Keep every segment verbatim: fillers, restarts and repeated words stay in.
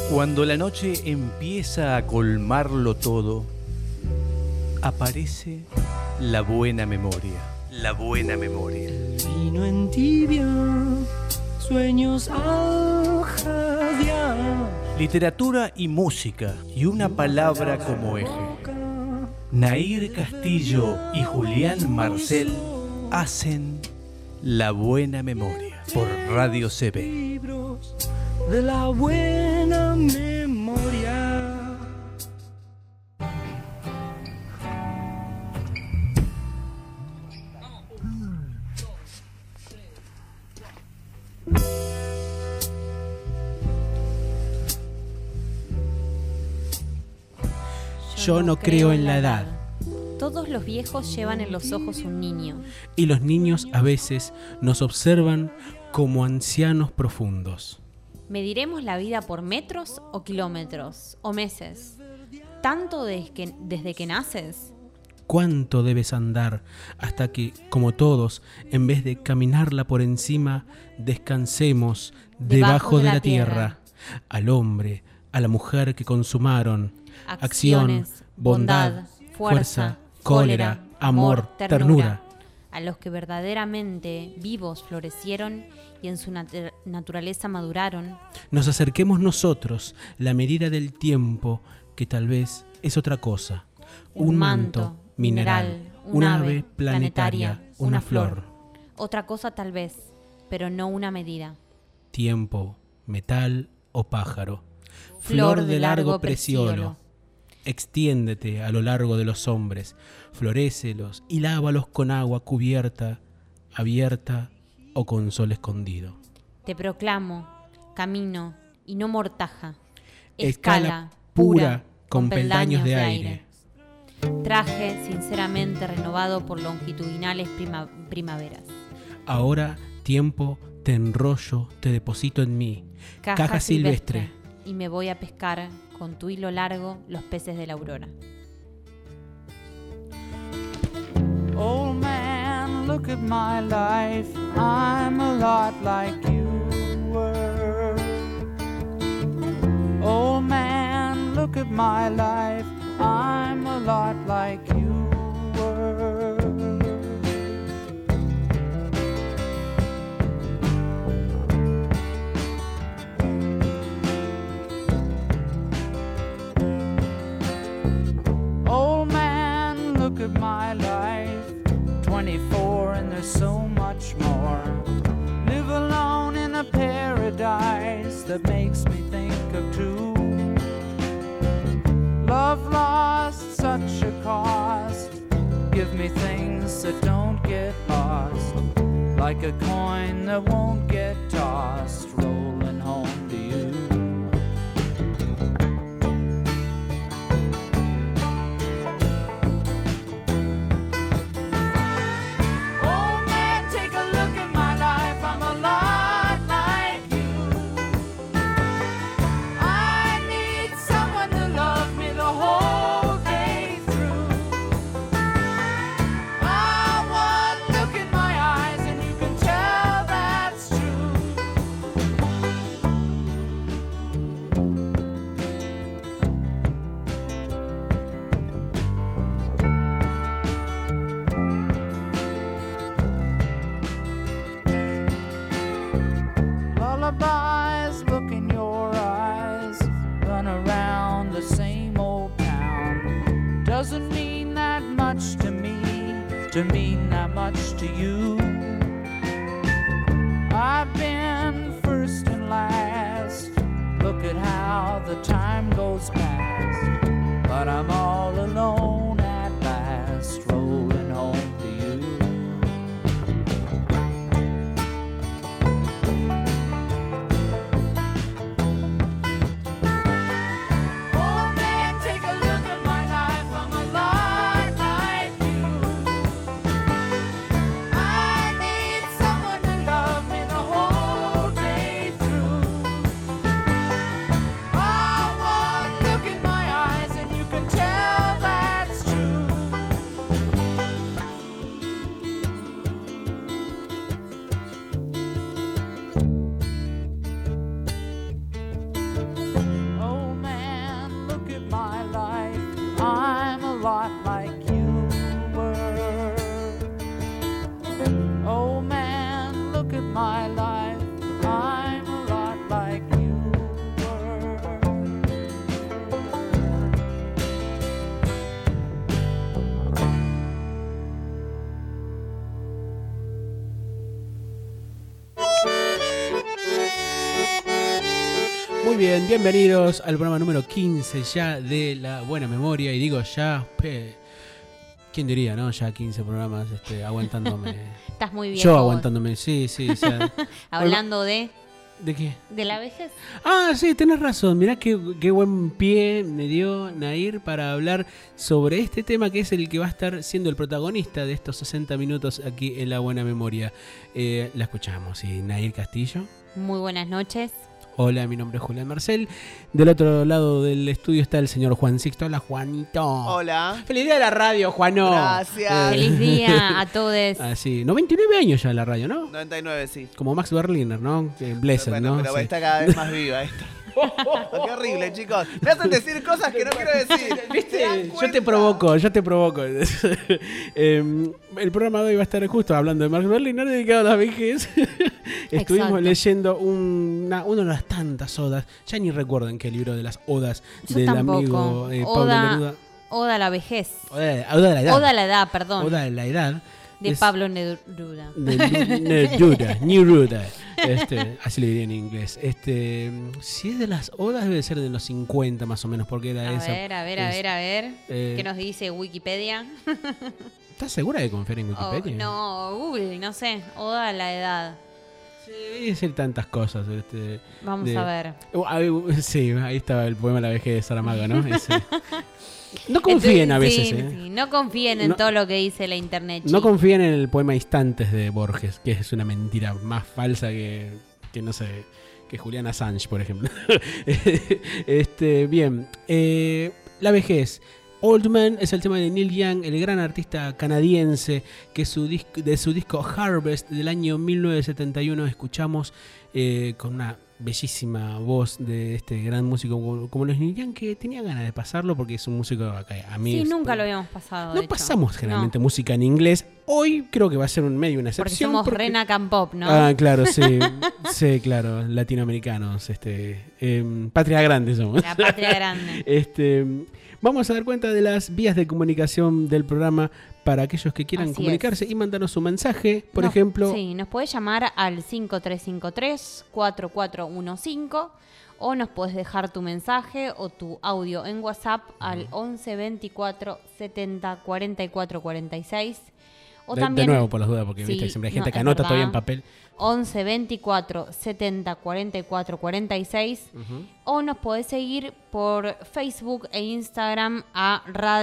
Cuando la noche empieza a colmarlo todo, aparece la buena memoria. La buena memoria. Vino en tibia, sueños al jadear. Literatura y música, y una palabra como eje. Nair Castillo y Julián Marcel hacen La Buena Memoria por Radio C B. Libros de la buena memoria. Yo no creo en la edad. Todos los viejos llevan en los ojos un niño. Y los niños a veces nos observan como ancianos profundos. ¿Mediremos la vida por metros o kilómetros o meses? ¿Tanto desde que, desde que naces? ¿Cuánto debes andar hasta que, como todos, en vez de caminarla por encima, descansemos debajo, debajo de, de la, la tierra. tierra? Al hombre, a la mujer que consumaron. Acciones, acción, bondad, bondad, fuerza, cólera, amor, ternura. ternura. A los que verdaderamente vivos florecieron y en su nat- naturaleza maduraron. Nos acerquemos nosotros, la medida del tiempo, que tal vez es otra cosa. Un, un manto, manto mineral, un ave planetaria, planetaria una, una flor. flor. Otra cosa tal vez, pero no una medida. Tiempo, metal o pájaro. Flor, flor de largo preciolo. Extiéndete a lo largo de los hombres, florécelos y lávalos con agua cubierta, abierta o con sol escondido. Te proclamo, camino y no mortaja, escala, escala pura con, con peldaños de aire. aire. Traje sinceramente renovado por longitudinales prima- primaveras. Ahora, tiempo, te enrollo, te deposito en mí, caja, caja silvestre. silvestre. Y me voy a pescar con tu hilo largo los peces de la aurora. Old man, look at my life. I'm a lot like you were. Old man, look at my life. I'm a lot like you were. Old man, look at my life. twenty-four and there's so much more. Live alone in a paradise that makes me think of two. Love lost, such a cost. Give me things that don't get lost. Like a coin that won't get tossed, rolling home to you. Lullabies, look in your eyes. Run around the same old town. Doesn't mean that much to me, to mean that much to you. I've been first and last. Look at how the time goes past. But I'm all alone at last, rolling home to you. That's Bienvenidos al programa número quince ya de La Buena Memoria. Y digo ya, pe, ¿quién diría, no? Ya quince programas este, aguantándome. Estás muy bien. Yo vos. aguantándome, sí, sí. O sea, Hablando de, ¿de qué? de la vejez. Ah, sí, tenés razón. Mirá qué, qué buen pie me dio Nair para hablar sobre este tema que es el que va a estar siendo el protagonista de estos sesenta minutos aquí en La Buena Memoria. Eh, la escuchamos, sí, Nair Castillo. Muy buenas noches. Hola, mi nombre es Julián Marcel. Del otro lado del estudio está el señor Juan Sixto. Hola, Juanito. Hola. Feliz día de la radio, Juano. Gracias. Feliz día a todos. Ah, sí. noventa y nueve años ya la radio, ¿no? noventa y nueve, sí. Como Max Berliner, ¿no? Eh, Blessed, Bueno, ¿no? pero Sí. está cada vez más viva esta. Qué horrible, chicos. Me hacen decir cosas que no quiero decir. ¿Viste? ¿Se dan Yo te cuenta? provoco, yo te provoco. eh, el programa de hoy va a estar justo hablando de Max Berliner, dedicado a la vejez. Estuvimos Exacto. leyendo una, una de las tantas odas. Ya ni recuerdo en qué libro de las odas Yo del tampoco. amigo eh, Pablo Oda, Neruda. Oda a la vejez. Oda de, Oda de la edad. Oda a la edad, perdón. Oda de la edad. de es- Pablo Neruda. de Neruda, Neruda. Este, así le diría en inglés. Este, si es de las odas, debe ser de los cincuenta más o menos, porque era A esa. ver, a ver, a es- ver, a ver. eh, ¿Qué nos dice Wikipedia? ¿Estás segura de confiar en Oh, Wikipedia? no, Google, no sé. Oda a la edad. Sí, debe decir tantas cosas. Este, Vamos de- a ver. Uh, ahí- sí, ahí estaba el poema La vejez de Saramago, ¿no? Ese. No confíen a veces, Sí, ¿eh? sí, no confíen en No- todo lo que dice la internet. No chicos. confíen en el poema Instantes de Borges, que es una mentira más falsa que, que no sé, que Julian Assange, por ejemplo. este, bien, eh, la vejez. Old Man es el tema de Neil Young, el gran artista canadiense, que su disc- de su disco Harvest del año mil novecientos setenta y uno escuchamos eh, con una bellísima voz de este gran músico como, como los Neil Young, que tenía ganas de pasarlo porque es un músico acá, a mí Sí, es- nunca lo habíamos pasado. de no hecho. pasamos generalmente No, música en inglés. Hoy creo que va a ser un medio una porque excepción. somos porque- Rena Campop, ¿no? Ah, claro, sí. Sí, claro, latinoamericanos, este, em, patria grande somos. La patria grande. Este, vamos a dar cuenta de las vías de comunicación del programa para aquellos que quieran Así comunicarse es. y mandarnos un mensaje, por Nos- ejemplo. Sí, nos podés llamar al cinco tres cinco tres, cuatro cuatro uno cinco o nos podés dejar tu mensaje o tu audio en WhatsApp al once veinticuatro setenta cuarenta y cuatro cuarenta y seis. O de, también de nuevo por las dudas, porque Sí, viste, siempre hay no, gente que es anota verdad. todavía en papel. once veinticuatro setenta cuarenta y cuatro cuarenta y seis. O nos podés seguir por Facebook e Instagram a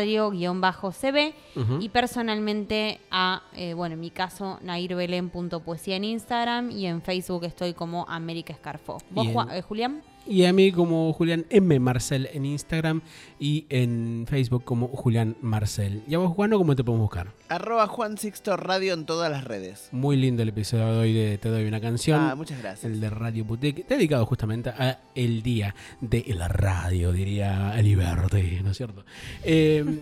radio-C B Ujú. y personalmente a, eh, bueno, en mi caso, nairbelen.poesía en Instagram y en Facebook estoy como América Escarfó. ¿Vos, Y en- Juan- eh, Julián? Y a mí como Julián M. Marcel en Instagram y en Facebook como Julián Marcel. ¿Y a vos, Juano, cómo te podemos buscar? Arroba Juan Sixto Radio en todas las redes. Muy lindo el episodio de hoy de Te Doy Una Canción. Ah, muchas gracias. El de Radio Boutique, dedicado justamente a el día de la radio, diría Aliberti, ¿no es cierto? Eh,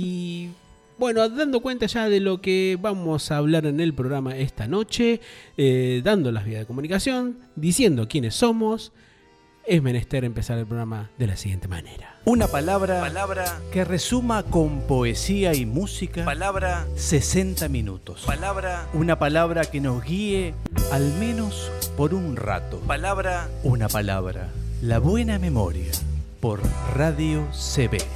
y bueno, dando cuenta ya de lo que vamos a hablar en el programa esta noche, eh, dando las vías de comunicación, diciendo quiénes somos, es menester empezar el programa de la siguiente manera. Una palabra, Palabra, que resuma con poesía y música palabra, sesenta minutos. palabra, Una palabra que nos guíe al menos por un rato. palabra. Una palabra, la buena memoria, por Radio C B.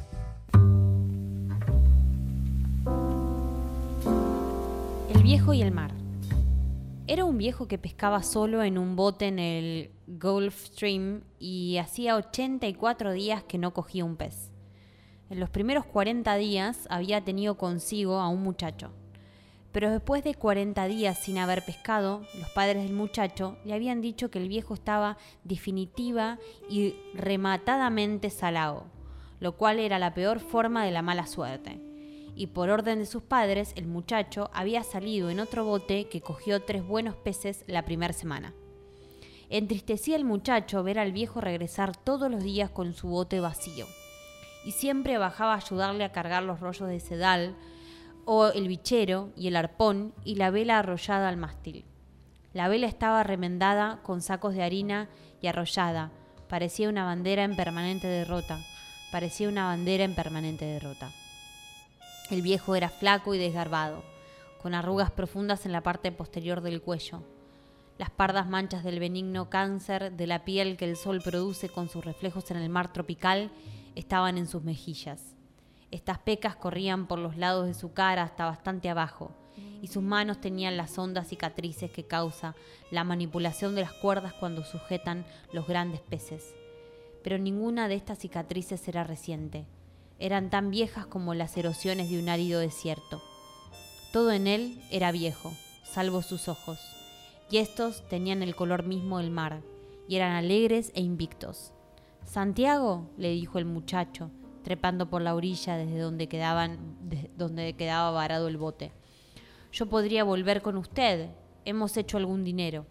El viejo y el mar. Era un viejo que pescaba solo en un bote en el Gulf Stream y hacía ochenta y cuatro días que no cogía un pez. En los primeros cuarenta días había tenido consigo a un muchacho. Pero después de cuarenta días sin haber pescado, los padres del muchacho le habían dicho que el viejo estaba definitiva y rematadamente salado, lo cual era la peor forma de la mala suerte. Y por orden de sus padres, el muchacho había salido en otro bote que cogió tres buenos peces la primera semana. Entristecía al muchacho ver al viejo regresar todos los días con su bote vacío, y siempre bajaba a ayudarle a cargar los rollos de sedal, o el bichero y el arpón y la vela arrollada al mástil. La vela estaba remendada con sacos de harina y arrollada. Parecía una bandera en permanente derrota. Parecía una bandera en permanente derrota. El viejo era flaco y desgarbado, con arrugas profundas en la parte posterior del cuello. Las pardas manchas del benigno cáncer de la piel que el sol produce con sus reflejos en el mar tropical estaban en sus mejillas. Estas pecas corrían por los lados de su cara hasta bastante abajo, y sus manos tenían las hondas cicatrices que causa la manipulación de las cuerdas cuando sujetan los grandes peces. Pero ninguna de estas cicatrices era reciente. Eran tan viejas como las erosiones de un árido desierto. Todo en él era viejo, salvo sus ojos, y estos tenían el color mismo del mar, y eran alegres e invictos. «Santiago», le dijo el muchacho, trepando por la orilla desde donde, quedaban, de donde quedaba varado el bote. «Yo podría volver con usted. Hemos hecho algún dinero».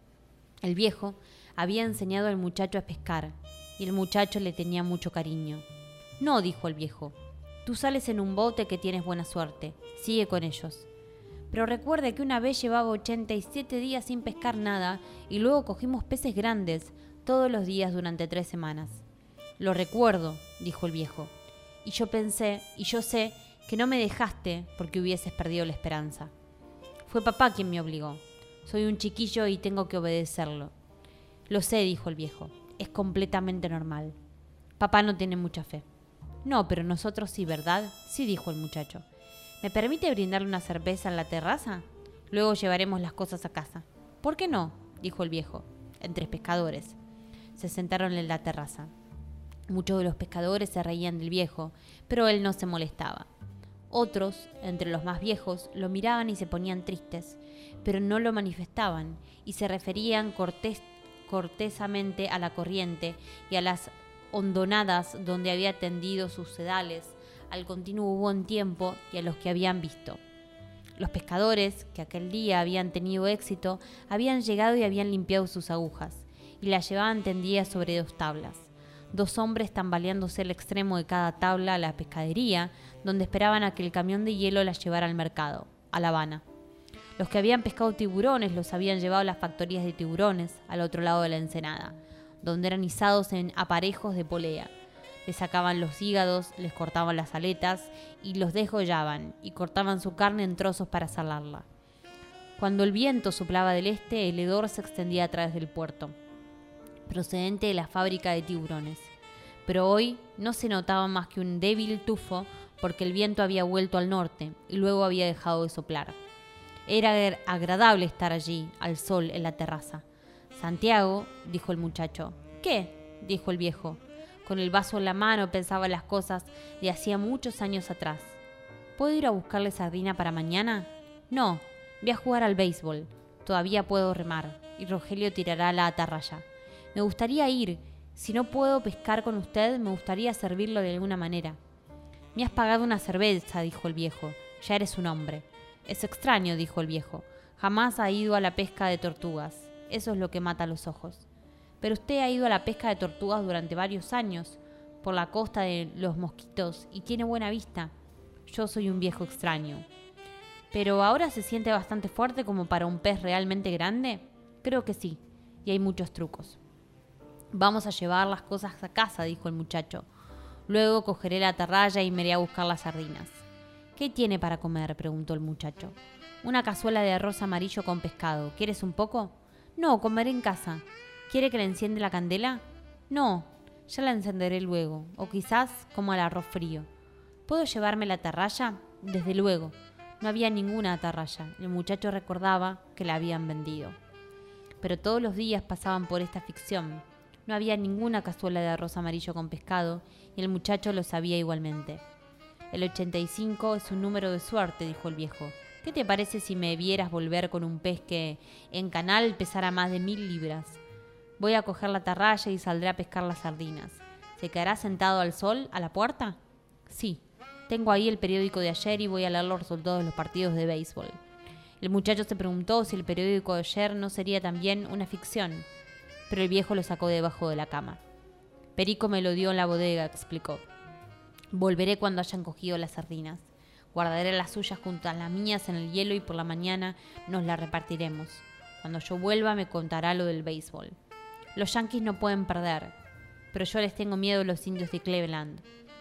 El viejo había enseñado al muchacho a pescar, y el muchacho le tenía mucho cariño. «No», dijo el viejo, «tú sales en un bote que tienes buena suerte. Sigue con ellos. Pero recuerde que una vez llevaba ochenta y siete días sin pescar nada y luego cogimos peces grandes todos los días durante tres semanas». «Lo recuerdo», dijo el viejo, «y yo pensé, y yo sé que no me dejaste porque hubieses perdido la esperanza. Fue papá quien me obligó. Soy un chiquillo y tengo que obedecerlo». «Lo sé», dijo el viejo, «es completamente normal. Papá no tiene mucha fe». «No, pero nosotros sí, ¿verdad?», «Sí», dijo el muchacho. «¿Me permite brindarle una cerveza en la terraza? Luego llevaremos las cosas a casa». «¿Por qué no?», dijo el viejo, entre pescadores. Se sentaron en la terraza. Muchos de los pescadores se reían del viejo, pero él no se molestaba. Otros, entre los más viejos, lo miraban y se ponían tristes, pero no lo manifestaban y se referían cortés, cortesamente a la corriente y a las hondonadas donde había tendido sus sedales, al continuo buen tiempo y a los que habían visto. Los pescadores, que aquel día habían tenido éxito, habían llegado y habían limpiado sus agujas, y las llevaban tendidas sobre dos tablas. Dos hombres tambaleándose el extremo de cada tabla a la pescadería, donde esperaban a que el camión de hielo las llevara al mercado, a La Habana. Los que habían pescado tiburones los habían llevado a las factorías de tiburones, al otro lado de la ensenada, donde eran izados en aparejos de polea. Les sacaban los hígados, les cortaban las aletas y los desgollaban, y cortaban su carne en trozos para salarla. Cuando el viento soplaba del este, el hedor se extendía a través del puerto, procedente de la fábrica de tiburones. Pero hoy no se notaba más que un débil tufo porque el viento había vuelto al norte y luego había dejado de soplar. Era agradable estar allí, al sol, en la terraza. «Santiago», dijo el muchacho. «¿Qué?», dijo el viejo. Con el vaso en la mano pensaba en las cosas de hacía muchos años atrás. «¿Puedo ir a buscarle sardina para mañana?» «No, voy a jugar al béisbol. Todavía puedo remar y Rogelio tirará la atarraya. Me gustaría ir. Si no puedo pescar con usted, me gustaría servirlo de alguna manera». «Me has pagado una cerveza», dijo el viejo. «Ya eres un hombre». «Es extraño», dijo el viejo. «Jamás ha ido a la pesca de tortugas. Eso es lo que mata los ojos». «Pero usted ha ido a la pesca de tortugas durante varios años, por la costa de los Mosquitos, y tiene buena vista. Yo soy un viejo extraño». «¿Pero ahora se siente bastante fuerte como para un pez realmente grande?» «Creo que sí, y hay muchos trucos». «Vamos a llevar las cosas a casa», dijo el muchacho. «Luego cogeré la atarraya y me iré a buscar las sardinas». «¿Qué tiene para comer?», preguntó el muchacho. «Una cazuela de arroz amarillo con pescado. ¿Quieres un poco?» «No, comeré en casa». «¿Quiere que le enciende la candela?» «No, ya la encenderé luego, o quizás como el arroz frío». «¿Puedo llevarme la atarraya?» «Desde luego». No había ninguna atarraya. El muchacho recordaba que la habían vendido. Pero todos los días pasaban por esta ficción. No había ninguna cazuela de arroz amarillo con pescado, y el muchacho lo sabía igualmente. «El ochenta y cinco es un número de suerte», dijo el viejo. «¿Qué te parece si me vieras volver con un pez que en canal pesara más de mil libras? Voy a coger la atarraya y saldré a pescar las sardinas. ¿Se quedará sentado al sol, a la puerta?» «Sí, tengo ahí el periódico de ayer y voy a leer los resultados de los partidos de béisbol». El muchacho se preguntó si el periódico de ayer no sería también una ficción, pero el viejo lo sacó debajo de la cama. «Perico me lo dio en la bodega», explicó. «Volveré cuando hayan cogido las sardinas. Guardaré las suyas junto a las mías en el hielo y por la mañana nos las repartiremos. Cuando yo vuelva me contará lo del béisbol. Los yanquis no pueden perder, pero yo les tengo miedo a los indios de Cleveland».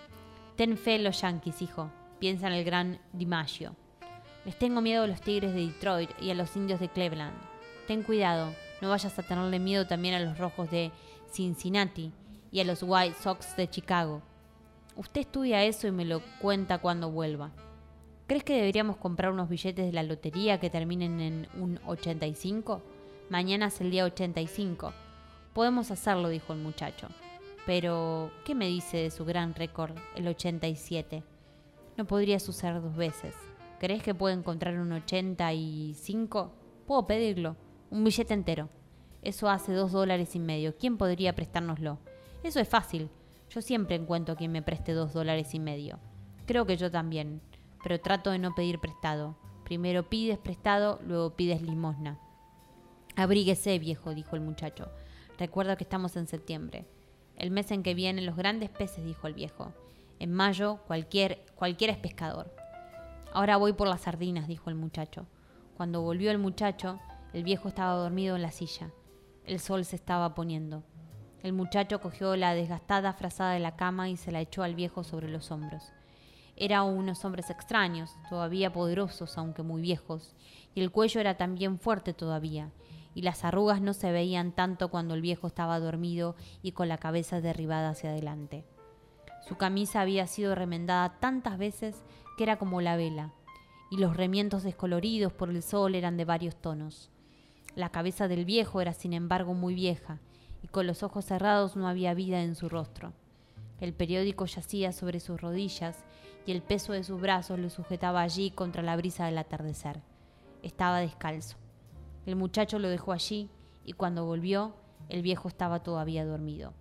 «Ten fe en los yanquis, hijo», piensa en el gran DiMaggio. «Les tengo miedo a los tigres de Detroit y a los indios de Cleveland. Ten cuidado, no vayas a tenerle miedo también a los Rojos de Cincinnati y a los White Sox de Chicago. Usted estudia eso y me lo cuenta cuando vuelva. ¿Crees que deberíamos comprar unos billetes de la lotería que terminen en un ochenta y cinco? Mañana es el día ochenta y cinco. Podemos hacerlo, dijo el muchacho. Pero, ¿qué me dice de su gran récord, el ochenta y siete? No podría suceder dos veces. ¿Crees que puedo encontrar un ochenta y cinco? Puedo pedirlo. Un billete entero. Eso hace dos dólares y medio. ¿Quién podría prestárnoslo? Eso es fácil. Yo siempre encuentro quien me preste dos dólares y medio. Creo que yo también. Pero trato de no pedir prestado. Primero pides prestado, luego pides limosna. Abríguese, viejo, dijo el muchacho. Recuerda que estamos en septiembre. El mes en que vienen los grandes peces, dijo el viejo. En mayo cualquier, cualquiera es pescador. Ahora voy por las sardinas, dijo el muchacho. Cuando volvió el muchacho, el viejo estaba dormido en la silla. El sol se estaba poniendo. El muchacho cogió la desgastada frazada de la cama y se la echó al viejo sobre los hombros. Eran unos hombres extraños, todavía poderosos, aunque muy viejos, y el cuello era también fuerte todavía, y las arrugas no se veían tanto cuando el viejo estaba dormido y con la cabeza derribada hacia adelante. Su camisa había sido remendada tantas veces que era como la vela, y los remiendos descoloridos por el sol eran de varios tonos. La cabeza del viejo era sin embargo muy vieja, y con los ojos cerrados no había vida en su rostro. El periódico yacía sobre sus rodillas, y el peso de sus brazos lo sujetaba allí contra la brisa del atardecer. Estaba descalzo. El muchacho lo dejó allí, y cuando volvió, el viejo estaba todavía dormido.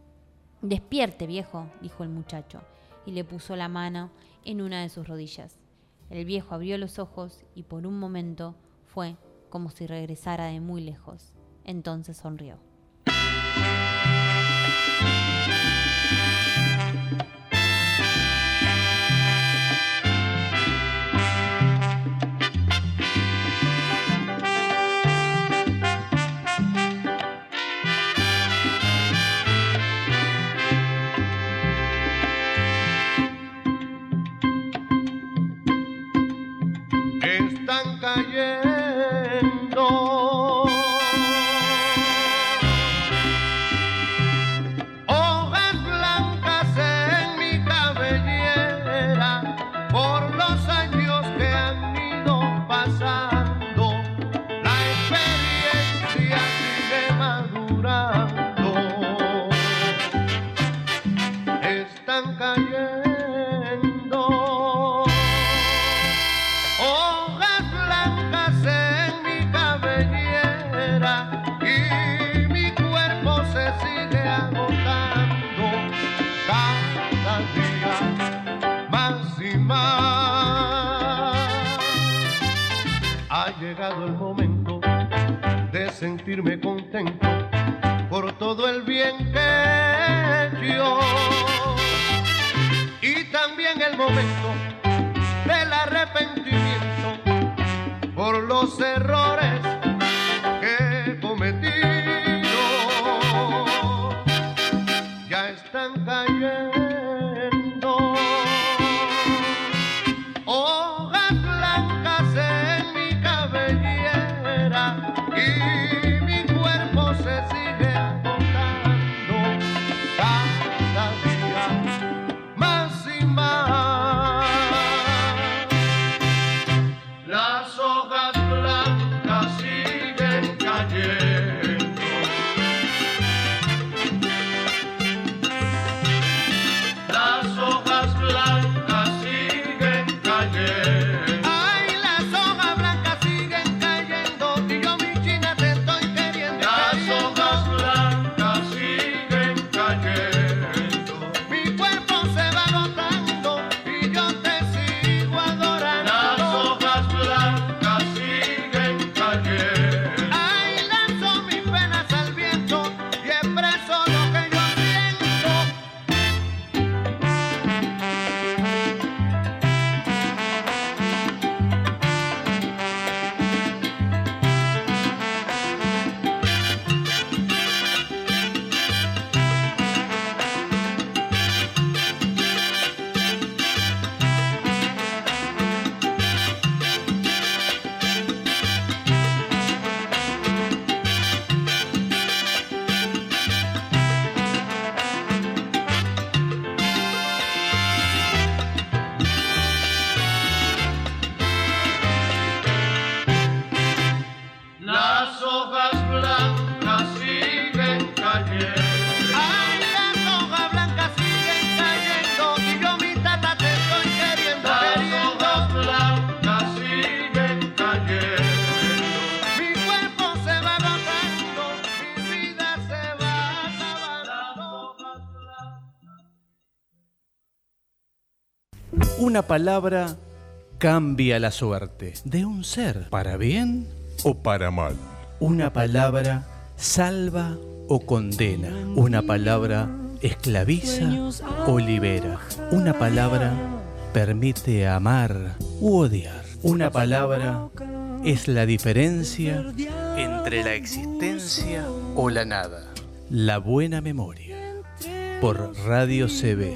«Despierte, viejo», dijo el muchacho, y le puso la mano en una de sus rodillas. El viejo abrió los ojos, y por un momento fue como si regresara de muy lejos. Entonces sonrió. Están cayendo hojas blancas en mi cabellera por los años que han ido pasando, la experiencia sigue madurando. Están cayendo y mi cuerpo se sigue agotando cada día más y más. Ha llegado el momento de sentirme contento por todo el bien que he hecho, y también el momento del arrepentimiento por los errores que he cometido. Ya están cayendo hojas blancas en mi cabellera y mi cuerpo se sigue agotando cada día más y más. Las hojas blancas siguen cayendo Una palabra cambia la suerte de un ser para bien o para mal. Una palabra salva o condena. Una palabra esclaviza o libera. Una palabra permite amar u odiar. Una palabra es la diferencia entre la existencia o la nada. La buena memoria. Por Radio C B.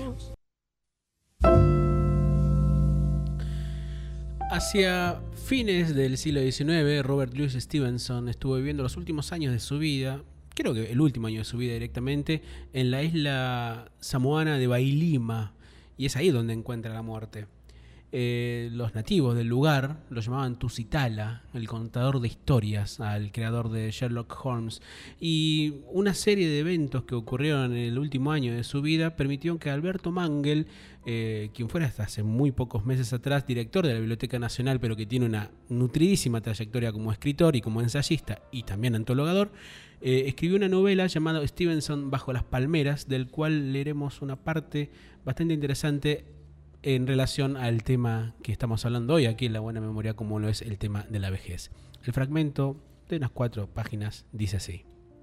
Hacia fines del siglo diecinueve, Robert Louis Stevenson estuvo viviendo los últimos años de su vida, creo que el último año de su vida directamente, en la isla samoana de Bailima, y es ahí donde encuentra la muerte. Eh, los nativos del lugar lo llamaban Tusitala, el contador de historias, al creador de Sherlock Holmes, y una serie de eventos que ocurrieron en el último año de su vida permitieron que Alberto Mangel, eh, quien fuera hasta hace muy pocos meses atrás director de la Biblioteca Nacional, pero que tiene una nutridísima trayectoria como escritor y como ensayista y también antologador, eh, escribió una novela llamada Stevenson bajo las palmeras, del cual leeremos una parte bastante interesante en relación al tema que estamos hablando hoy aquí en La Buena Memoria, como lo es el tema de la vejez. El fragmento de unas cuatro páginas dice así: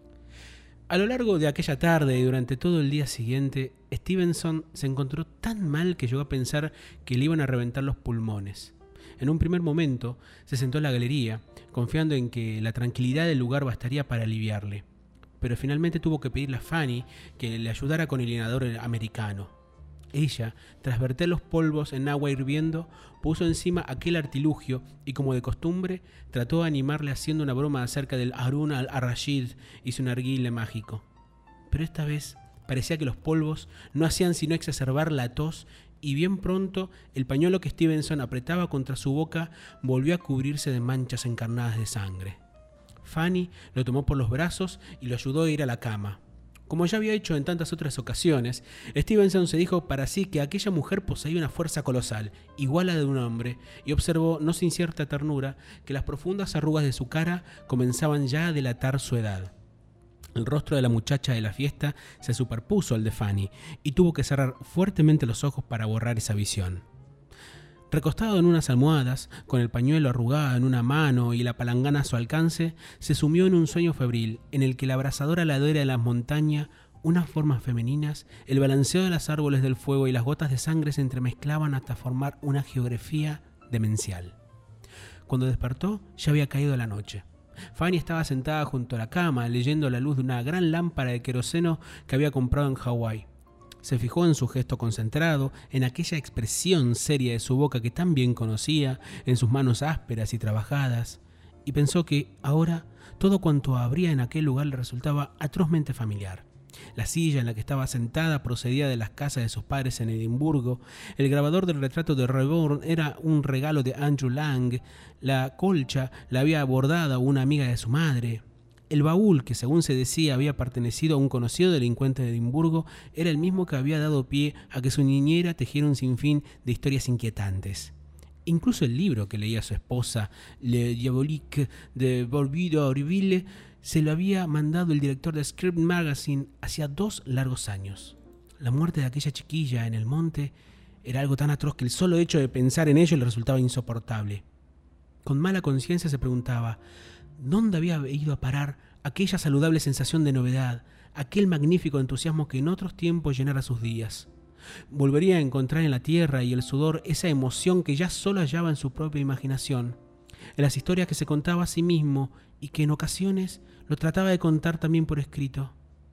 a lo largo de aquella tarde y durante todo el día siguiente, Stevenson se encontró tan mal que llegó a pensar que le iban a reventar los pulmones. En un primer momento se sentó en la galería, confiando en que la tranquilidad del lugar bastaría para aliviarle, pero finalmente tuvo que pedirle a Fanny que le ayudara con el inhalador americano. Ella, tras verter los polvos en agua hirviendo, puso encima aquel artilugio y, como de costumbre, trató de animarle haciendo una broma acerca del Harun al-Rashid y su narguilé mágico. Pero esta vez parecía que los polvos no hacían sino exacerbar la tos, y bien pronto el pañuelo que Stevenson apretaba contra su boca volvió a cubrirse de manchas encarnadas de sangre. Fanny lo tomó por los brazos y lo ayudó a ir a la cama. Como ya había hecho en tantas otras ocasiones, Stevenson se dijo para sí que aquella mujer poseía una fuerza colosal, igual a la de un hombre, y observó, no sin cierta ternura, que las profundas arrugas de su cara comenzaban ya a delatar su edad. El rostro de la muchacha de la fiesta se superpuso al de Fanny, y tuvo que cerrar fuertemente los ojos para borrar esa visión. Recostado en unas almohadas, con el pañuelo arrugado en una mano y la palangana a su alcance, se sumió en un sueño febril, en el que la abrasadora ladera de la montaña, unas formas femeninas, el balanceo de los árboles del fuego y las gotas de sangre se entremezclaban hasta formar una geografía demencial. Cuando despertó, ya había caído la noche. Fanny estaba sentada junto a la cama, leyendo a la luz de una gran lámpara de queroseno que había comprado en Hawái. Se fijó en su gesto concentrado, en aquella expresión seria de su boca que tan bien conocía, en sus manos ásperas y trabajadas, y pensó que ahora todo cuanto habría en aquel lugar le resultaba atrozmente familiar. La silla en la que estaba sentada procedía de las casas de sus padres en Edimburgo, el grabador del retrato de Reborn era un regalo de Andrew Lang, la colcha la había bordado una amiga de su madre. El baúl, que según se decía había pertenecido a un conocido delincuente de Edimburgo, era el mismo que había dado pie a que su niñera tejiera un sinfín de historias inquietantes. Incluso el libro que leía su esposa, Le Diabolique de Bourbon Orville, se lo había mandado el director de Script Magazine hacía dos largos años. La muerte de aquella chiquilla en el monte era algo tan atroz que el solo hecho de pensar en ello le resultaba insoportable. Con mala conciencia se preguntaba ¿dónde había ido a parar aquella saludable sensación de novedad, aquel magnífico entusiasmo que en otros tiempos llenara sus días? Volvería a encontrar en la tierra y el sudor esa emoción que ya solo hallaba en su propia imaginación, en las historias que se contaba a sí mismo y que en ocasiones lo trataba de contar también por escrito.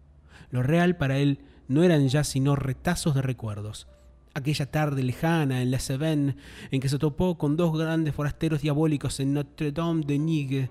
Lo real para él no eran ya sino retazos de recuerdos. Aquella tarde lejana en la Cevennes, en que se topó con dos grandes forasteros diabólicos en Notre-Dame de Nigue,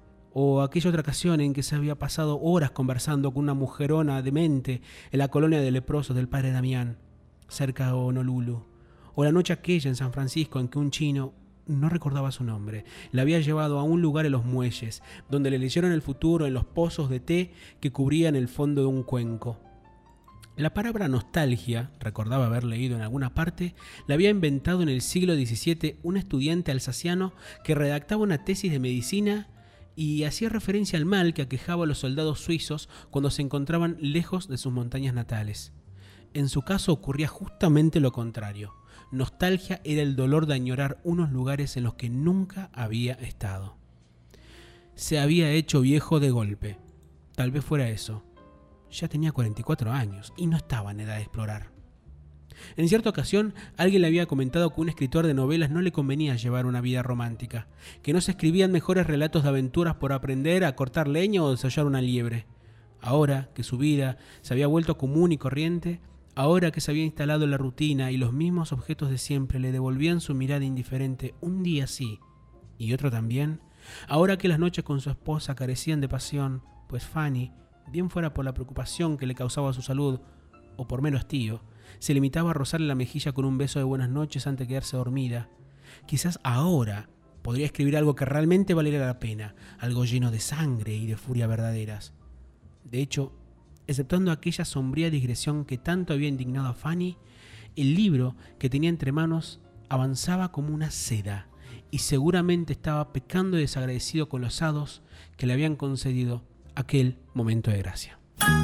o aquella otra ocasión en que se había pasado horas conversando con una mujerona demente en la colonia de leprosos del padre Damián, cerca de Honolulu, o la noche aquella en San Francisco en que un chino, no recordaba su nombre, la había llevado a un lugar en los muelles, donde le leyeron el futuro en los pozos de té que cubrían el fondo de un cuenco. La palabra nostalgia, recordaba haber leído en alguna parte, la había inventado en el siglo diecisiete un estudiante alsaciano que redactaba una tesis de medicina y hacía referencia al mal que aquejaba a los soldados suizos cuando se encontraban lejos de sus montañas natales. En su caso ocurría justamente lo contrario. Nostalgia era el dolor de añorar unos lugares en los que nunca había estado. Se había hecho viejo de golpe. Tal vez fuera eso. Ya tenía cuarenta y cuatro años y no estaba en edad de explorar. En cierta ocasión, alguien le había comentado que un escritor de novelas no le convenía llevar una vida romántica, que no se escribían mejores relatos de aventuras por aprender a cortar leña o desollar una liebre. Ahora que su vida se había vuelto común y corriente, ahora que se había instalado en la rutina y los mismos objetos de siempre le devolvían su mirada indiferente un día sí y otro también, ahora que las noches con su esposa carecían de pasión, pues Fanny, bien fuera por la preocupación que le causaba su salud o por mero hastío, se limitaba a rozarle la mejilla con un beso de buenas noches antes de quedarse dormida. Quizás ahora podría escribir algo que realmente valiera la pena, algo lleno de sangre y de furia verdaderas. De hecho, exceptuando aquella sombría digresión que tanto había indignado a Fanny, el libro que tenía entre manos avanzaba como una seda y seguramente estaba pecando de desagradecido con los hados que le habían concedido aquel momento de gracia.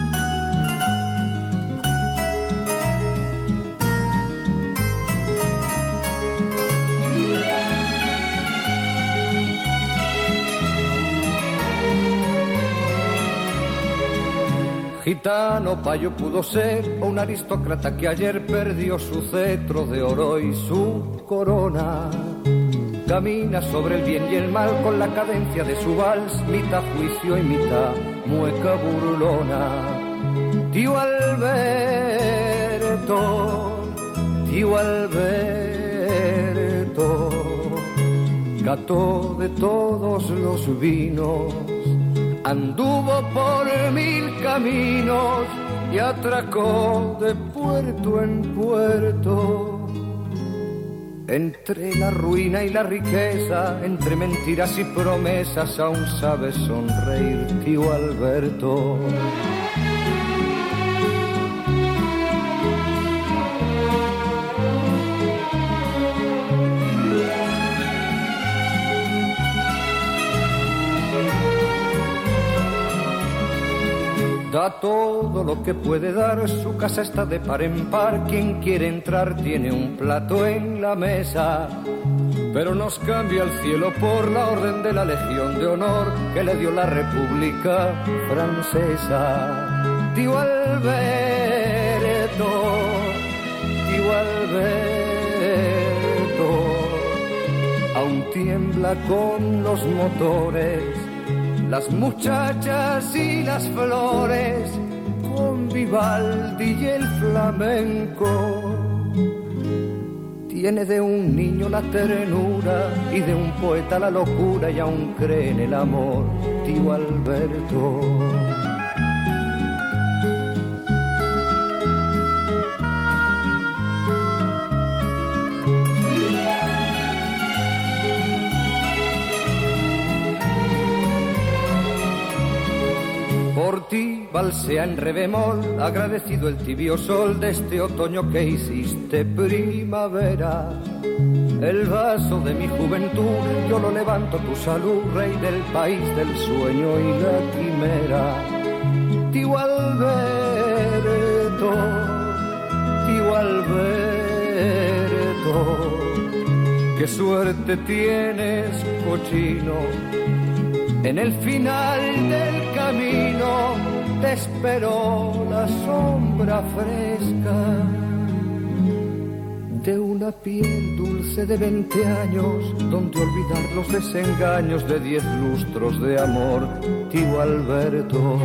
Gitano payo pudo ser, o un aristócrata que ayer perdió su cetro de oro y su corona. Camina sobre el bien y el mal con la cadencia de su vals, mitad juicio y mitad mueca burlona. Tío Alberto, tío Alberto, gato de todos los vinos, anduvo por mil caminos y atracó de puerto en puerto. Entre la ruina y la riqueza, entre mentiras y promesas, aún sabe sonreír tío Alberto. Da todo lo que puede dar, su casa está de par en par, quien quiere entrar tiene un plato en la mesa, pero nos cambia el cielo por la orden de la Legión de Honor que le dio la República Francesa. Tío Alberto, tío Alberto, aún tiembla con los motores, las muchachas y las flores, con Vivaldi y el flamenco. Tiene de un niño la ternura y de un poeta la locura, y aún cree en el amor, tío Alberto. Por ti valsea en re bemol, agradecido el tibio sol de este otoño que hiciste primavera. El vaso de mi juventud yo lo levanto, tu salud, rey del país del sueño y la quimera. Tío Alberto, tío Alberto, qué suerte tienes, cochino. En el final del camino te esperó la sombra fresca de una piel dulce de veinte años, donde olvidar los desengaños de diez lustros de amor, tío Alberto.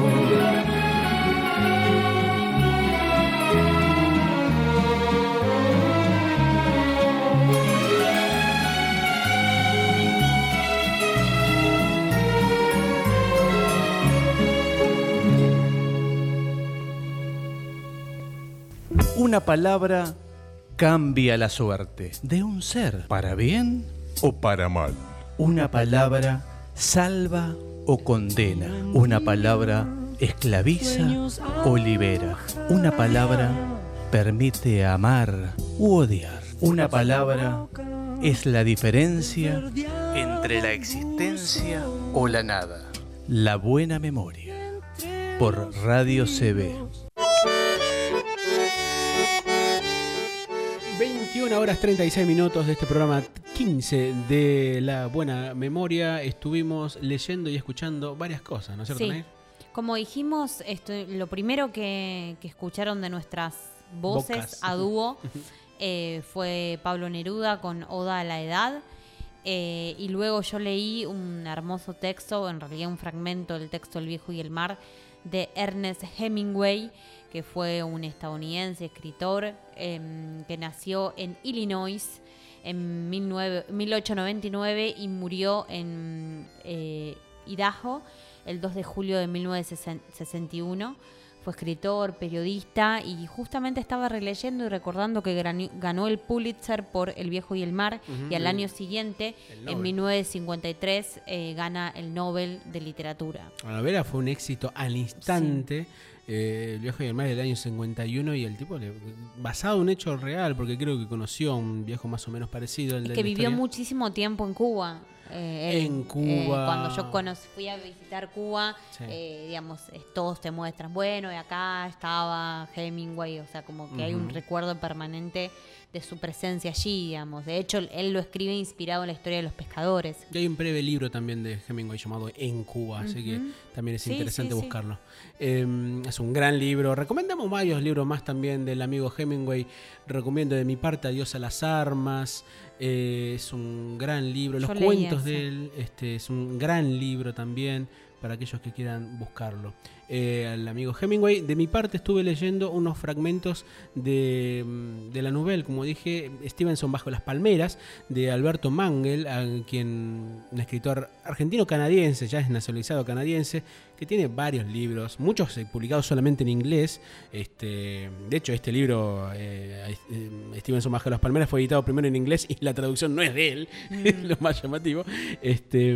Una palabra cambia la suerte de un ser para bien o para mal. Una palabra salva o condena. Una palabra esclaviza o libera. Una palabra permite amar u odiar. Una palabra es la diferencia entre la existencia o la nada. La buena memoria. Por Radio C B. veintiuna horas treinta y seis minutos de este programa quince de La Buena Memoria. Estuvimos leyendo y escuchando varias cosas, ¿no es cierto, Sí. Nair? Como dijimos, esto, lo primero que, que escucharon de nuestras voces Bocas. a dúo eh, fue Pablo Neruda con Oda a la Edad. Eh, y luego yo leí un hermoso texto, en realidad un fragmento del texto El Viejo y el Mar, de Ernest Hemingway, que fue un estadounidense escritor eh, que nació en Illinois en mil ochocientos noventa y nueve y murió en eh, Idaho el dos de julio de mil novecientos sesenta y uno. Fue escritor, periodista y justamente estaba releyendo y recordando que gran- ganó el Pulitzer por El Viejo y el Mar. Uh-huh. Y al año siguiente, El Nobel. en mil novecientos cincuenta y tres, eh, gana el Nobel de Literatura. La novela fue un éxito al instante. Eh, El Viejo y el Mar del año cincuenta y uno y el tipo, le, basado en un hecho real, porque creo que conoció a un viejo más o menos parecido. al Es de que la vivió historia. muchísimo tiempo en Cuba. Eh, él, En Cuba. eh, cuando yo conocí, fui a visitar Cuba, Sí. eh, digamos, eh, todos te muestran, bueno, y acá estaba Hemingway, o sea, como que hay un Ujú. recuerdo permanente de su presencia allí, digamos. De hecho, él lo escribe inspirado en la historia de los pescadores. Y hay un breve libro también de Hemingway llamado En Cuba, así que Ujú. también es Sí, interesante sí, sí. buscarlo. Eh, es un gran libro. Recomendamos varios libros más también del amigo Hemingway. Recomiendo de mi parte Adiós a las armas. Eh, es un gran libro. Los Yo leí cuentos ese. de él este, es un gran libro también para aquellos que quieran buscarlo. Eh, al amigo Hemingway. De mi parte estuve leyendo unos fragmentos de, mm, de la novela, como dije, Stevenson bajo las palmeras, de Alberto Mangel, a quien un escritor argentino-canadiense, ya es nacionalizado canadiense, que tiene varios libros, muchos eh, publicados solamente en inglés. Este, de hecho, este libro, eh, eh, Stevenson bajo las palmeras, fue editado primero en inglés y la traducción no es de él, es lo más llamativo. Este,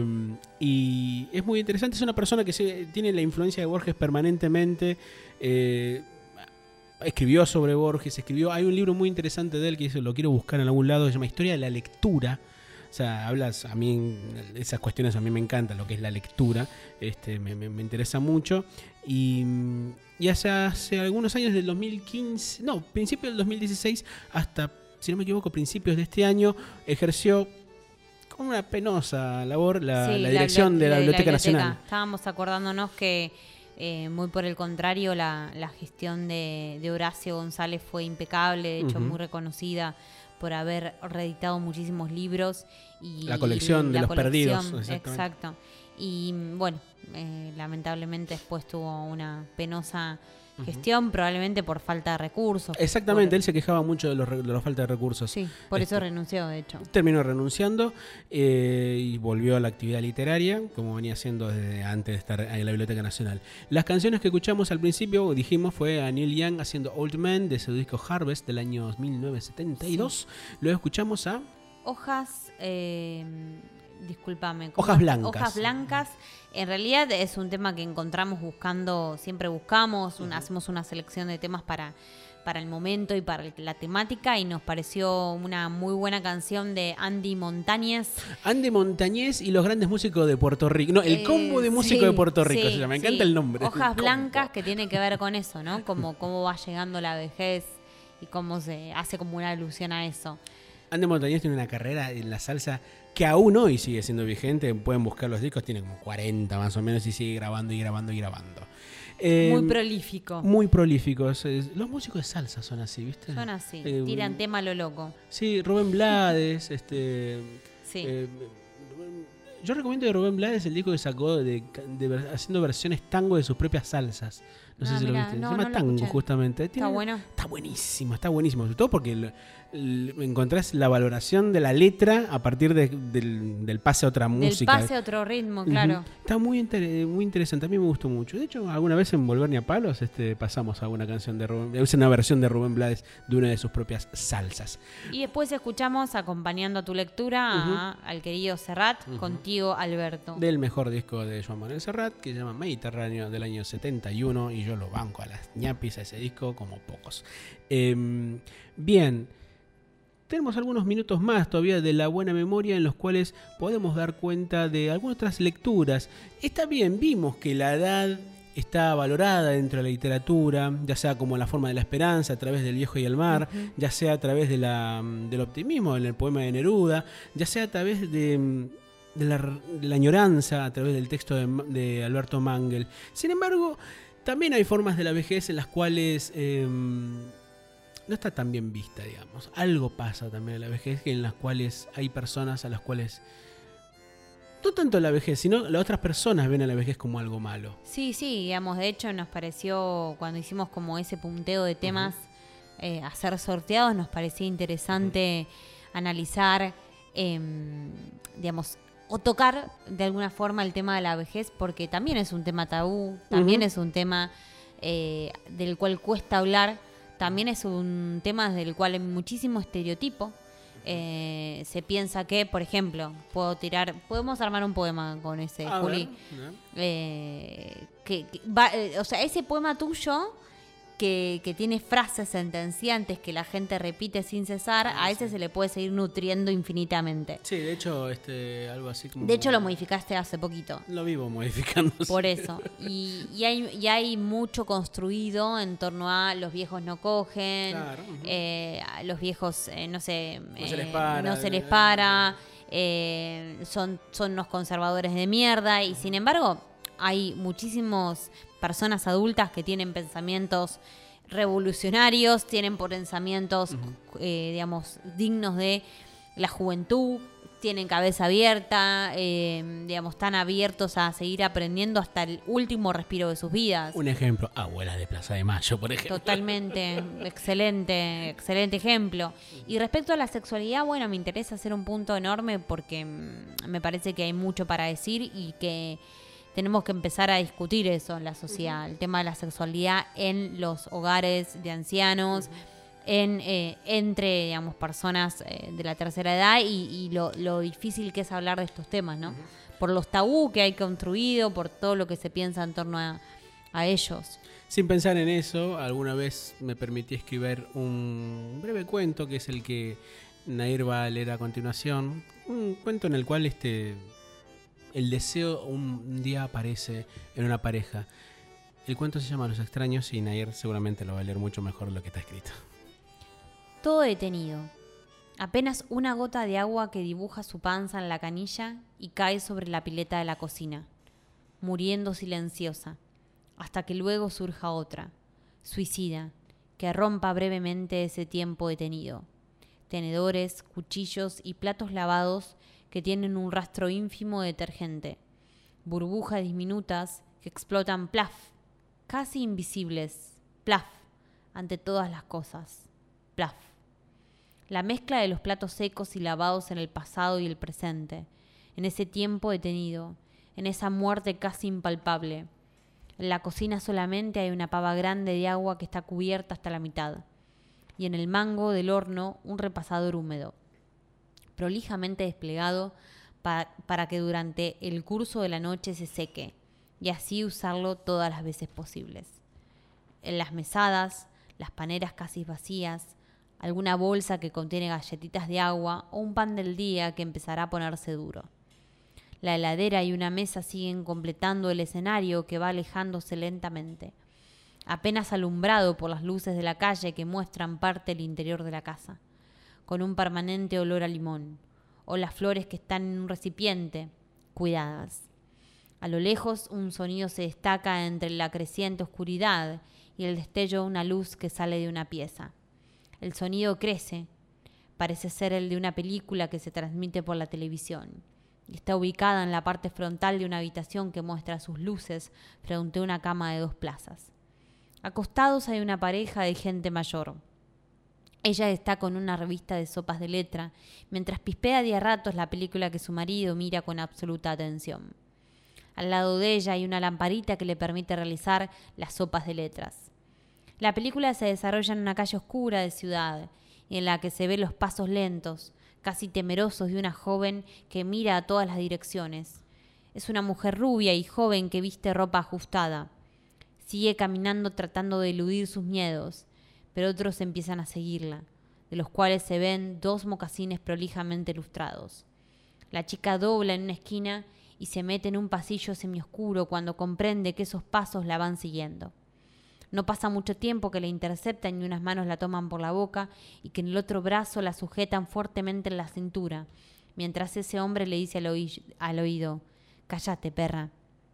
y es muy interesante, es una persona que se, tiene la influencia de Borges permanentemente. Eh, escribió sobre Borges, escribió, hay un libro muy interesante de él que lo quiero buscar en algún lado, se llama Historia de la Lectura. O sea, hablas, a mí, esas cuestiones a mí me encantan, lo que es la lectura, este, me, me, me interesa mucho. Y, y hace, hace algunos años, del dos mil quince, no, principios del dos mil dieciséis, hasta, si no me equivoco, principios de este año, ejerció con una penosa labor la, Sí, la dirección bibli- de la Biblioteca Nacional. Estábamos acordándonos que, eh, muy por el contrario, la, la gestión de, de Horacio González fue impecable, de hecho Ujú. muy reconocida por haber reeditado muchísimos libros. Y La colección de la los colección, perdidos, exactamente. Exacto. Y bueno, eh, lamentablemente después tuvo una penosa gestión, probablemente por falta de recursos. Exactamente, por- él se quejaba mucho de, los, re- de la falta de recursos. Sí, por eso Este, renunció, de hecho. Terminó renunciando eh, y volvió a la actividad literaria, como venía haciendo desde antes de estar en la Biblioteca Nacional. Las canciones que escuchamos al principio, dijimos, fue a Neil Young haciendo Old Man de su disco Harvest del año mil novecientos setenta y dos. Luego escuchamos a Hojas, eh, discúlpame. ¿cómo? Hojas blancas. Hojas blancas. En realidad es un tema que encontramos buscando, siempre buscamos, un- hacemos una selección de temas para, para el momento y para el- la temática, y nos pareció una muy buena canción de Andy Montañez. Andy Montañez y los grandes músicos de Puerto Rico. No, el Eh, combo de músicos sí, de Puerto Rico, sí, se llama. Me sí. encanta el nombre. Hojas El combo. blancas, que tiene que ver con eso, ¿no? Como cómo va llegando la vejez y cómo se hace como una alusión a eso. Andy Montañez tiene una carrera en la salsa que aún hoy sigue siendo vigente. Pueden buscar los discos, tiene como cuarenta más o menos y sigue grabando y grabando y grabando. Eh, Muy prolífico. Muy prolíficos. Es- Los músicos de salsa son así, ¿viste? Son así, Eh, tiran tema a lo loco. Sí, Rubén Blades, este... Sí. eh, yo recomiendo de Rubén Blades el disco que sacó de, de ver- haciendo versiones tango de sus propias salsas. No Ah, sé si lo mirá, viste. no, Se llama no lo Tango, escuché. justamente. Está bueno. Está buenísimo, está buenísimo. Sobre todo porque el- el- encontrás la valoración de la letra a partir de- del, del pase a otra Del música. pase a otro ritmo, claro. Ujú. Está muy, inter- muy interesante, a mí me gustó mucho. De hecho, alguna vez en Volver ni a Palos este, pasamos alguna canción de Rubén, es una versión de Rubén Blades de una de sus propias salsas. Y después escuchamos, acompañando a tu lectura, a- al querido Serrat, Contigo, Alberto. Del mejor disco de Joan Manuel Serrat, que se llama Mediterráneo, del año setenta y uno, y yo lo banco a las ñapis a ese disco como pocos. Eh, bien, tenemos algunos minutos más todavía de la buena memoria en los cuales podemos dar cuenta de algunas otras lecturas. Está bien, vimos que la edad está valorada dentro de la literatura, ya sea como la forma de la esperanza a través del viejo y el mar, uh-huh. ya sea a través de la, del optimismo en el poema de Neruda, ya sea a través de, de, la, de la añoranza a través del texto de, de Alberto Mangel. Sin embargo, también hay formas de la vejez en las cuales eh, no está tan bien vista, digamos. Algo pasa también en la vejez, en las cuales hay personas a las cuales no tanto la vejez, sino las otras personas ven a la vejez como algo malo. Sí, sí, digamos, de hecho nos pareció, cuando hicimos como ese punteo de temas uh-huh. eh, a ser sorteados, nos parecía interesante uh-huh. analizar, eh, digamos, o tocar de alguna forma el tema de la vejez, porque también es un tema tabú, también uh-huh. es un tema eh, del cual cuesta hablar, también es un tema del cual hay muchísimo estereotipo. Eh, se piensa que, por ejemplo, puedo tirar, podemos armar un poema con ese, a Juli. Ver, eh, que, que va, eh, o sea, ese poema tuyo que, que tiene frases sentenciantes que la gente repite sin cesar, ah, a ese sí. se le puede seguir nutriendo infinitamente. Sí, de hecho, este, algo así como. De hecho, lo modificaste hace poquito. Lo vivo modificando. Por eso. Y, y, hay, y hay mucho construido en torno a los viejos no cogen, claro, uh-huh. eh, los viejos, eh, no sé, no eh, se les para. No se les para eh, son, son unos conservadores de mierda. Y sin embargo, hay muchísimas personas adultas que tienen pensamientos revolucionarios, tienen pensamientos, uh-huh. eh, digamos, dignos de la juventud, tienen cabeza abierta, eh, digamos, están abiertos a seguir aprendiendo hasta el último respiro de sus vidas. Un ejemplo, Abuelas de Plaza de Mayo, por ejemplo. Totalmente, excelente, excelente ejemplo. Y respecto a la sexualidad, bueno, me interesa hacer un punto enorme porque me parece que hay mucho para decir y que tenemos que empezar a discutir eso en la sociedad, uh-huh. el tema de la sexualidad en los hogares de ancianos, uh-huh. en eh, entre, digamos, personas eh, de la tercera edad y, y lo, lo difícil que es hablar de estos temas, ¿no? Uh-huh. Por los tabú que hay construido, por todo lo que se piensa en torno a, a ellos. Sin pensar en eso, alguna vez me permití escribir un breve cuento, que es el que Nair va a leer a continuación. Un cuento en el cual este... el deseo un día aparece en una pareja. El cuento se llama Los extraños y Nair seguramente lo va a leer mucho mejor de lo que está escrito. Todo detenido. Apenas una gota de agua que dibuja su panza en la canilla y cae sobre la pileta de la cocina, muriendo silenciosa, hasta que luego surja otra, suicida, que rompa brevemente ese tiempo detenido. Tenedores, cuchillos y platos lavados que tienen un rastro ínfimo de detergente, burbujas diminutas que explotan plaf, casi invisibles, plaf, ante todas las cosas, plaf. La mezcla de los platos secos y lavados en el pasado y el presente, en ese tiempo detenido, en esa muerte casi impalpable. En la cocina solamente hay una pava grande de agua que está cubierta hasta la mitad, y en el mango del horno un repasador húmedo, prolijamente desplegado para, para que durante el curso de la noche se seque y así usarlo todas las veces posibles. En las mesadas, las paneras casi vacías, alguna bolsa que contiene galletitas de agua o un pan del día que empezará a ponerse duro. La heladera y una mesa siguen completando el escenario que va alejándose lentamente, apenas alumbrado por las luces de la calle que muestran parte del interior de la casa, con un permanente olor a limón, o las flores que están en un recipiente, cuidadas. A lo lejos un sonido se destaca entre la creciente oscuridad y el destello de una luz que sale de una pieza. El sonido crece, parece ser el de una película que se transmite por la televisión, y está ubicada en la parte frontal de una habitación que muestra sus luces frente a una cama de dos plazas. Acostados hay una pareja de gente mayor. Ella está con una revista de sopas de letra, mientras pispea de a ratos la película que su marido mira con absoluta atención. Al lado de ella hay una lamparita que le permite realizar las sopas de letras. La película se desarrolla en una calle oscura de ciudad, en la que se ven los pasos lentos, casi temerosos de una joven que mira a todas las direcciones. Es una mujer rubia y joven que viste ropa ajustada. Sigue caminando tratando de eludir sus miedos, pero otros empiezan a seguirla, de los cuales se ven dos mocasines prolijamente lustrados. La chica dobla en una esquina y se mete en un pasillo semioscuro cuando comprende que esos pasos la van siguiendo. No pasa mucho tiempo que la interceptan y unas manos la toman por la boca y que en el otro brazo la sujetan fuertemente en la cintura, mientras ese hombre le dice al, oí- al oído: «Cállate, perra».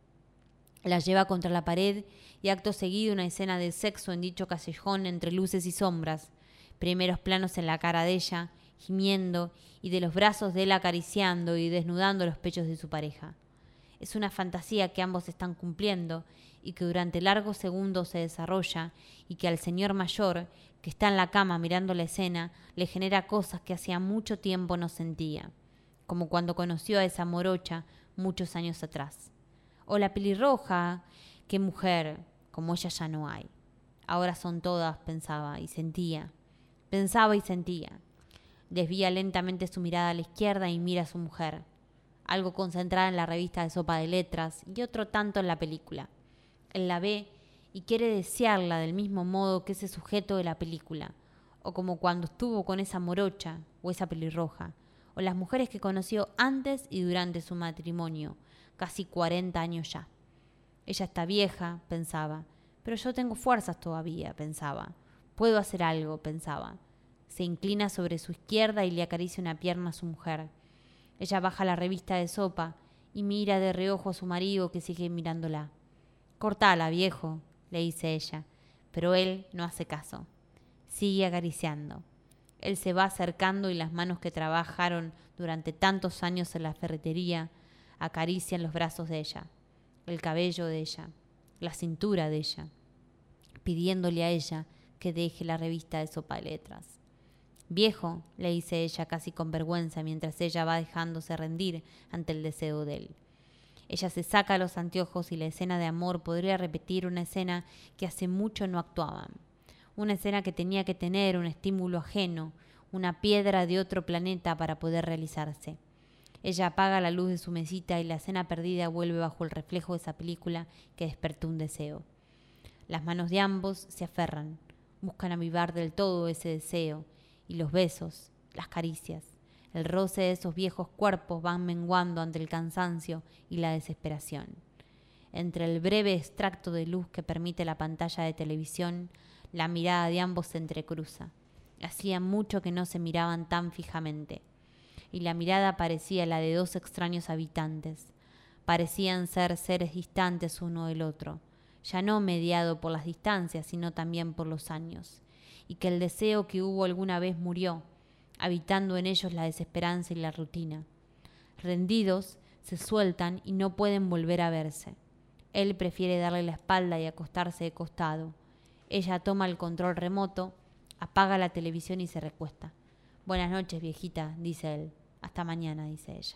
La lleva contra la pared y acto seguido una escena de sexo en dicho callejón entre luces y sombras. Primeros planos en la cara de ella, gimiendo, y de los brazos de él acariciando y desnudando los pechos de su pareja. Es una fantasía que ambos están cumpliendo y que durante largos segundos se desarrolla y que al señor mayor, que está en la cama mirando la escena, le genera cosas que hacía mucho tiempo no sentía, como cuando conoció a esa morocha muchos años atrás. O la pelirroja, qué mujer, como ella ya no hay. Ahora son todas, pensaba y sentía. Pensaba y sentía. Desvía lentamente su mirada a la izquierda y mira a su mujer, algo concentrada en la revista de Sopa de Letras y otro tanto en la película. Él la ve y quiere desearla del mismo modo que ese sujeto de la película, o como cuando estuvo con esa morocha o esa pelirroja, o las mujeres que conoció antes y durante su matrimonio, casi cuarenta años ya. Ella está vieja, pensaba, pero yo tengo fuerzas todavía, pensaba. Puedo hacer algo, pensaba. Se inclina sobre su izquierda y le acaricia una pierna a su mujer. Ella baja la revista de Sopa y mira de reojo a su marido que sigue mirándola. «Cortala, viejo», le dice ella, pero él no hace caso. Sigue acariciando. Él se va acercando y las manos que trabajaron durante tantos años en la ferretería acarician los brazos de ella, el cabello de ella, la cintura de ella, pidiéndole a ella que deje la revista de Sopa de Letras. «Viejo», le dice ella casi con vergüenza mientras ella va dejándose rendir ante el deseo de él. Ella se saca los anteojos y la escena de amor podría repetir una escena que hace mucho no actuaban. Una escena que tenía que tener un estímulo ajeno, una piedra de otro planeta para poder realizarse. Ella apaga la luz de su mesita y la escena perdida vuelve bajo el reflejo de esa película que despertó un deseo. Las manos de ambos se aferran, buscan avivar del todo ese deseo, y los besos, las caricias, el roce de esos viejos cuerpos van menguando ante el cansancio y la desesperación. Entre el breve extracto de luz que permite la pantalla de televisión, la mirada de ambos se entrecruza. Hacía mucho que no se miraban tan fijamente, y la mirada parecía la de dos extraños habitantes. Parecían ser seres distantes uno del otro, ya no mediado por las distancias, sino también por los años, y que el deseo que hubo alguna vez murió, habitando en ellos la desesperanza y la rutina. Rendidos, se sueltan y no pueden volver a verse. Él prefiere darle la espalda y acostarse de costado. Ella toma el control remoto, apaga la televisión y se recuesta. «Buenas noches, viejita», dice él. «Hasta mañana», dice ella.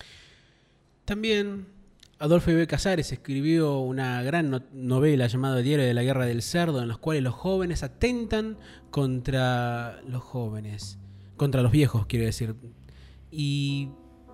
También Adolfo B. Casares escribió una gran no- novela llamada Diario de la Guerra del Cerdo, en los cuales los jóvenes atentan contra los jóvenes, contra los viejos, quiero decir. Y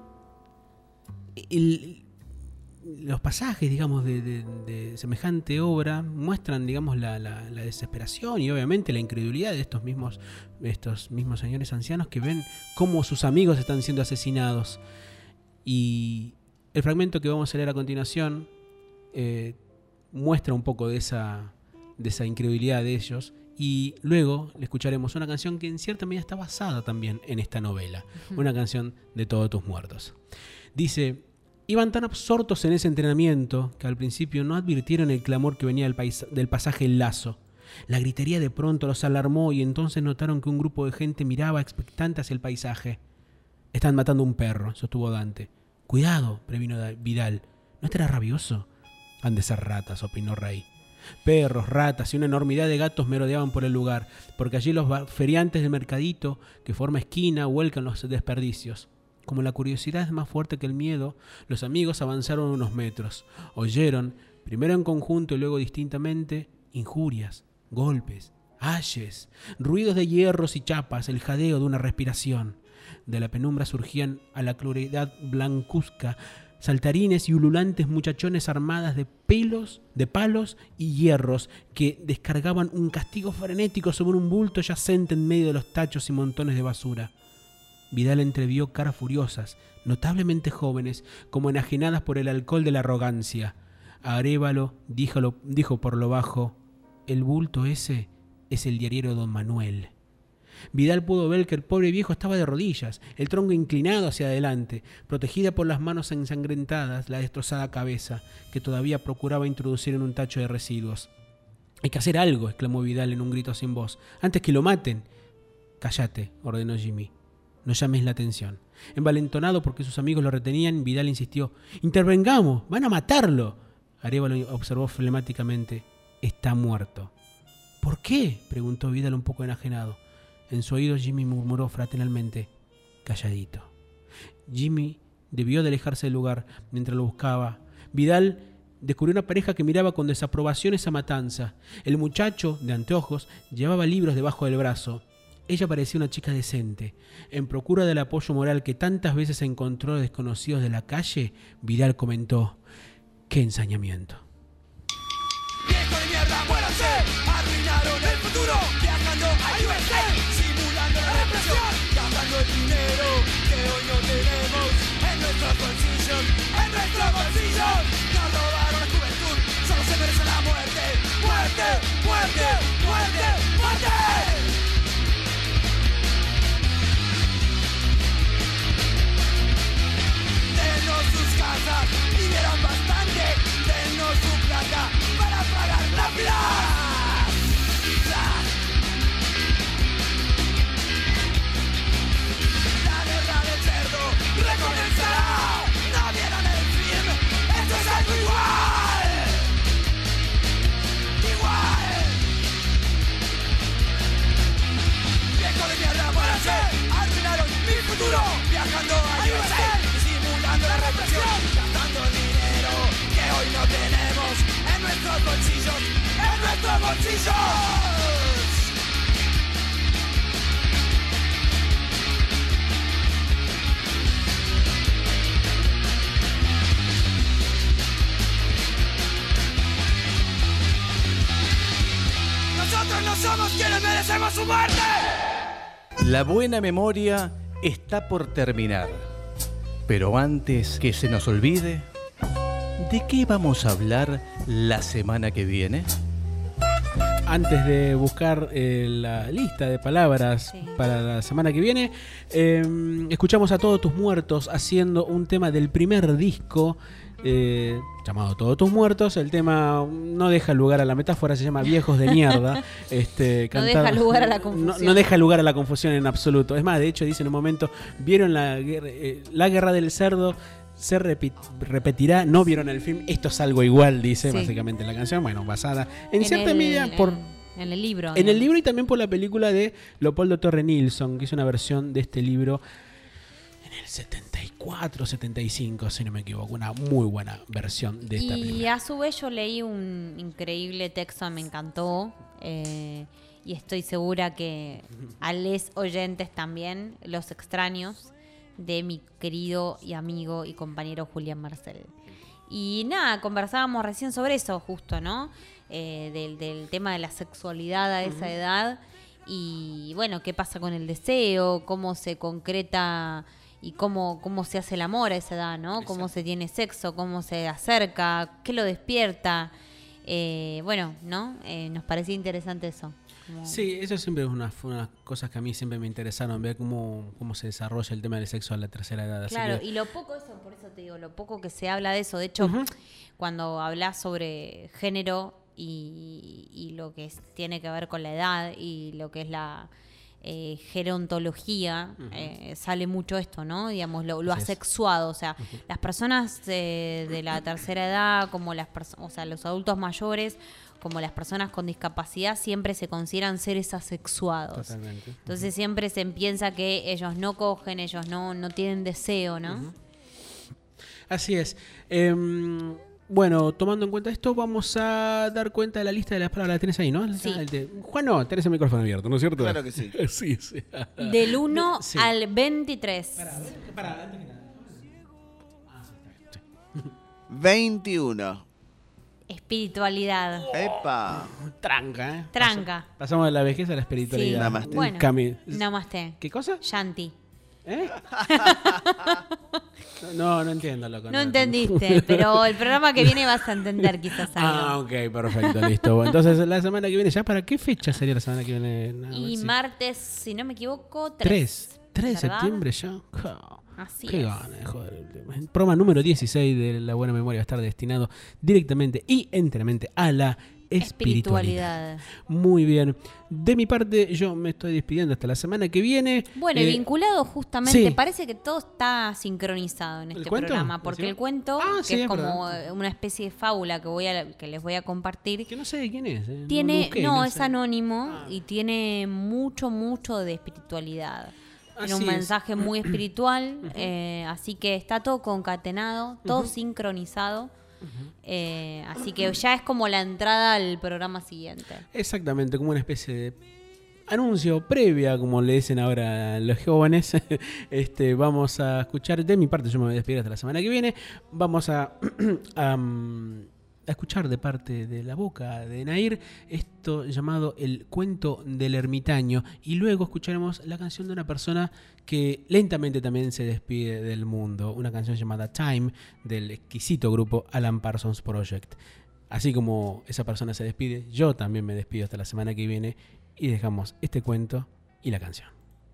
el- los pasajes, digamos, de, de- de semejante obra muestran, digamos, la, la- la desesperación y obviamente la incredulidad de estos mismos, estos mismos señores ancianos que ven cómo sus amigos están siendo asesinados. Y el fragmento que vamos a leer a continuación eh, muestra un poco de esa, de esa incredulidad de ellos, y luego le escucharemos una canción que en cierta medida está basada también en esta novela, uh-huh. Una canción de Todos tus muertos. Dice: iban tan absortos en ese entrenamiento que al principio no advirtieron el clamor que venía del, pais- del pasaje El Lazo. La gritería de pronto los alarmó y entonces notaron que un grupo de gente miraba expectante hacia el paisaje. «Están matando a un perro», sostuvo Dante. «Cuidado», previno Vidal. «¿No estará rabioso?» «Han de ser ratas», opinó Rey. Perros, ratas y una enormidad de gatos merodeaban por el lugar, porque allí los feriantes del mercadito que forma esquina vuelcan los desperdicios. Como la curiosidad es más fuerte que el miedo, los amigos avanzaron unos metros. Oyeron, primero en conjunto y luego distintamente, injurias, golpes, ayes, ruidos de hierros y chapas, el jadeo de una respiración. De la penumbra surgían a la claridad blancuzca saltarines y ululantes muchachones armadas de pelos, de palos y hierros que descargaban un castigo frenético sobre un bulto yacente en medio de los tachos y montones de basura. Vidal entrevió caras furiosas, notablemente jóvenes, como enajenadas por el alcohol de la arrogancia. Arévalo dijo, dijo por lo bajo: el bulto ese es el diariero don Manuel. Vidal pudo ver que el pobre viejo estaba de rodillas, el tronco inclinado hacia adelante, protegida por las manos ensangrentadas, la destrozada cabeza, que todavía procuraba introducir en un tacho de residuos. «Hay que hacer algo», exclamó Vidal en un grito sin voz, «antes que lo maten». «Cállate», ordenó Jimmy. «No llames la atención». Envalentonado porque sus amigos lo retenían, Vidal insistió: «¡Intervengamos! ¡Van a matarlo!». Arévalo observó flemáticamente: «Está muerto». «¿Por qué?», preguntó Vidal un poco enajenado. En su oído Jimmy murmuró fraternalmente: «Calladito». Jimmy debió de alejarse del lugar mientras lo buscaba. Vidal descubrió una pareja que miraba con desaprobación esa matanza. El muchacho, de anteojos, llevaba libros debajo del brazo. Ella parecía una chica decente. En procura del apoyo moral que tantas veces encontró de desconocidos de la calle, Vidal comentó: «¡Qué ensañamiento!». ¡Viejo de mierda, muéranse! Arruinaron el futuro, viajando a U S A, simulando la represión, gastando el dinero que hoy no tenemos en nuestros bolsillos, en nuestros bolsillos. Nos robaron la juventud, solo se merece la muerte. ¡Muerte, muerte, muerte, muerte! Denos sus casas, vivieron bastante, denos su plata para pagar la vida. La guerra del cerdo recomenzará. ¿No vieron el film? Esto es algo igual. Igual. Viejo de mierda, muéranse. Arruinaron mi futuro, viajando a U S A, simulando la represión, gastando dinero que hoy no tenemos en nuestros bolsillos, en nuestros bolsillos. Nosotros no somos quienes merecemos su muerte. La buena memoria está por terminar. Pero antes que se nos olvide, ¿de qué vamos a hablar la semana que viene? Antes de buscar eh, la lista de palabras sí. para la semana que viene, eh, escuchamos a Todos Tus Muertos haciendo un tema del primer disco eh, llamado Todos Tus Muertos. El tema no deja lugar a la metáfora, se llama Viejos de Mierda. este, no cantado, deja lugar a la confusión. No, no deja lugar a la confusión en absoluto. Es más, de hecho dice en un momento: ¿vieron la, eh, la guerra del cerdo? Se repit, repetirá, no vieron el film, esto es algo igual, dice sí. básicamente la canción, bueno, basada en, en el, cierta medida por... En, en el libro. En ¿no? el libro y también por la película de Leopoldo Torre Nilsson, que hizo una versión de este libro en el setenta y cuatro, setenta y cinco, si no me equivoco, una muy buena versión de esta y película. Y a su vez yo leí un increíble texto, me encantó, eh, y estoy segura que a les oyentes también, los extraños, de mi querido y amigo y compañero Julián Marcel. Y nada, conversábamos recién sobre eso justo, ¿no? Eh, del, del tema de la sexualidad a esa uh-huh. edad y bueno, qué pasa con el deseo, cómo se concreta y cómo, cómo se hace el amor a esa edad, ¿no? Exacto. Cómo se tiene sexo, cómo se acerca, qué lo despierta. Eh, bueno, ¿no? Eh, nos parecía interesante eso. Como... Sí, eso siempre es una, una de las cosas que a mí siempre me interesaron, ver cómo, cómo se desarrolla el tema del sexo a la tercera edad. Así claro, que... y lo poco eso, por eso te digo, lo poco que se habla de eso. De hecho, uh-huh. cuando hablas sobre género y, y lo que es, tiene que ver con la edad y lo que es la eh, gerontología, uh-huh. eh, sale mucho esto, ¿no? Digamos, lo, lo asexuado. O sea, uh-huh. las personas eh, de la tercera edad, como las personas, o sea, los adultos mayores, como las personas con discapacidad, siempre se consideran seres asexuados. Totalmente. Entonces uh-huh. siempre se piensa que ellos no cogen, ellos no, no tienen deseo, ¿no? Uh-huh. Así es. Eh, bueno, tomando en cuenta esto, vamos a dar cuenta de la lista de las palabras. La tenés ahí, ¿no? Sí. De, Juan, no, tenés el micrófono abierto, ¿no es cierto? Claro que sí. sí, sí. Del uno sí. al veintitrés. Para, para, antes que nada. Ah, sí, sí. veintiuno. Espiritualidad. ¡Epa! Tranca, ¿eh? Tranca. Pasamos de la vejez a la espiritualidad. Sí. Namaste. Bueno, Cami... namaste. ¿Qué cosa? Shanti. ¿Eh? No, no entiendo, loco. No entendiste, pero el programa que viene vas a entender quizás algo. Ah, ok, perfecto, listo. Bueno, entonces, la semana que viene, ¿ya para qué fecha sería la semana que viene? No, Y sí. martes, si no me equivoco, tres. tres. tres de ¿verdad? septiembre ya. Oh, Así qué es. ganas, joder. El programa número dieciséis de La Buena Memoria va a estar destinado directamente y enteramente a la espiritualidad. Espiritualidad. Muy bien. De mi parte, yo me estoy despidiendo hasta la semana que viene. Bueno, Eh, y vinculado justamente, sí. parece que todo está sincronizado en ¿El este cuento? programa, porque ¿Sí? el cuento, Ah, que sí, es es como verdad. una especie de fábula que voy a, que les voy a compartir, Que no sé quién es. eh, tiene, lo busqué, no, es sé. anónimo Ah. y tiene mucho, mucho de espiritualidad. Tiene un Así es. mensaje muy espiritual, eh, así que está todo concatenado, todo sincronizado. eh, así que ya es como la entrada al programa siguiente. Exactamente, como una especie de anuncio previa, como le dicen ahora los jóvenes. Este, vamos a escuchar, de mi parte yo me voy a despedir hasta la semana que viene. Vamos a, a, um, a escuchar de parte de la boca de Nair esto llamado El Cuento del Ermitaño, y luego escucharemos la canción de una persona que lentamente también se despide del mundo, una canción llamada Time del exquisito grupo Alan Parsons Project. Así como esa persona se despide, yo también me despido hasta la semana que viene y dejamos este cuento y la canción.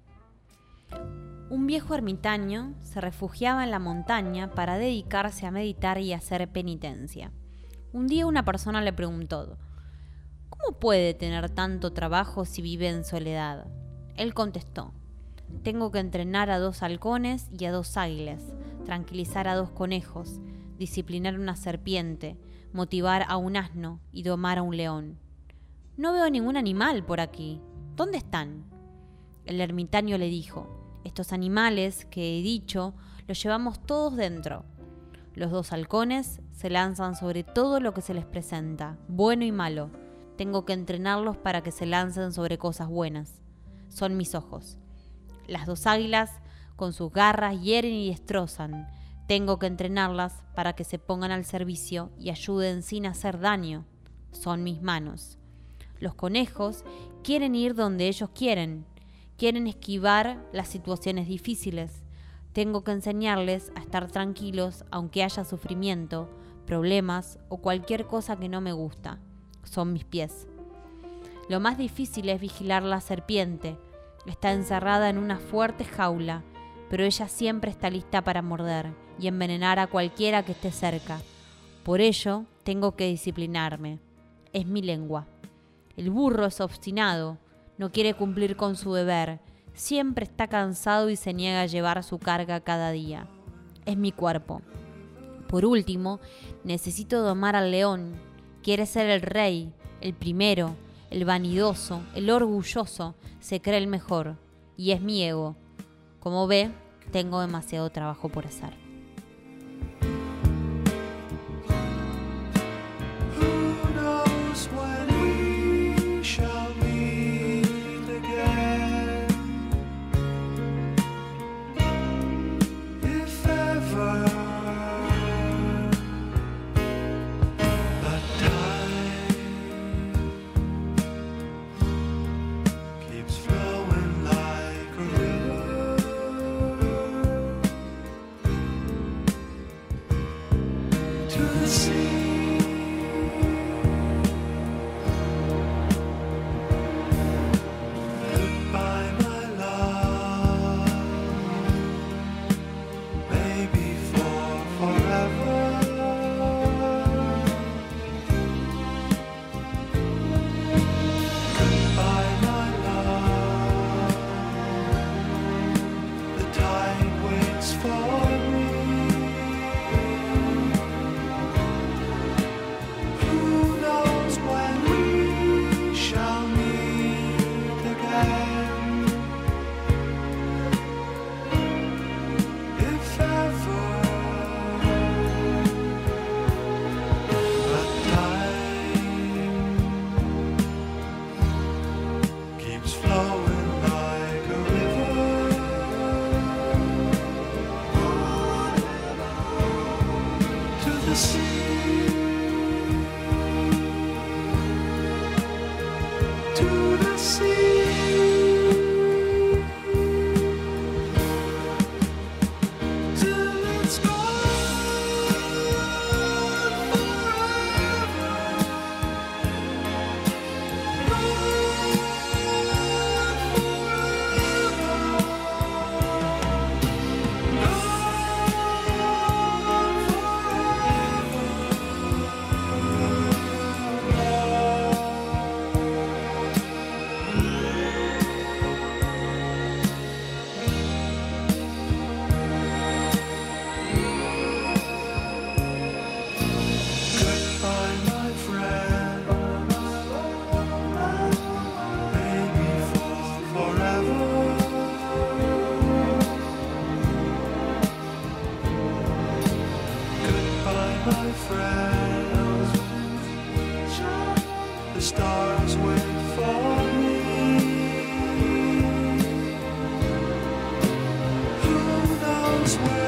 Un viejo ermitaño se refugiaba en la montaña para dedicarse a meditar y hacer penitencia. Un día una persona le preguntó: ¿cómo puede tener tanto trabajo si vive en soledad? Él contestó: tengo que entrenar a dos halcones y a dos águilas, tranquilizar a dos conejos, disciplinar una serpiente, motivar a un asno y domar a un león. No veo ningún animal por aquí. ¿Dónde están? El ermitaño le dijo: estos animales que he dicho los llevamos todos dentro. Los dos halcones se lanzan sobre todo lo que se les presenta, bueno y malo. Tengo que entrenarlos para que se lancen sobre cosas buenas. Son mis ojos. Las dos águilas con sus garras hieren y destrozan. Tengo que entrenarlas para que se pongan al servicio y ayuden sin hacer daño. Son mis manos. Los conejos quieren ir donde ellos quieren. Quieren esquivar las situaciones difíciles. Tengo que enseñarles a estar tranquilos aunque haya sufrimiento, problemas o cualquier cosa que no me gusta. Son mis pies. Lo más difícil es vigilar la serpiente. Está encerrada en una fuerte jaula, pero ella siempre está lista para morder y envenenar a cualquiera que esté cerca. Por ello, tengo que disciplinarme. Es mi lengua. El burro es obstinado, no quiere cumplir con su deber, siempre está cansado y se niega a llevar su carga cada día. Es mi cuerpo. Por último, necesito domar al león. Quiere ser el rey, el primero, el vanidoso, el orgulloso, se cree el mejor, y es mi ego. Como ve, tengo demasiado trabajo por hacer. Who knows when we shall meet again? If ever the time keeps flowing like a river to the sea. Goodbye, my love, maybe for forever. Goodbye, my love, the tide waits for me. Who knows when we shall meet again? If ever the time keeps flowing like a river this world.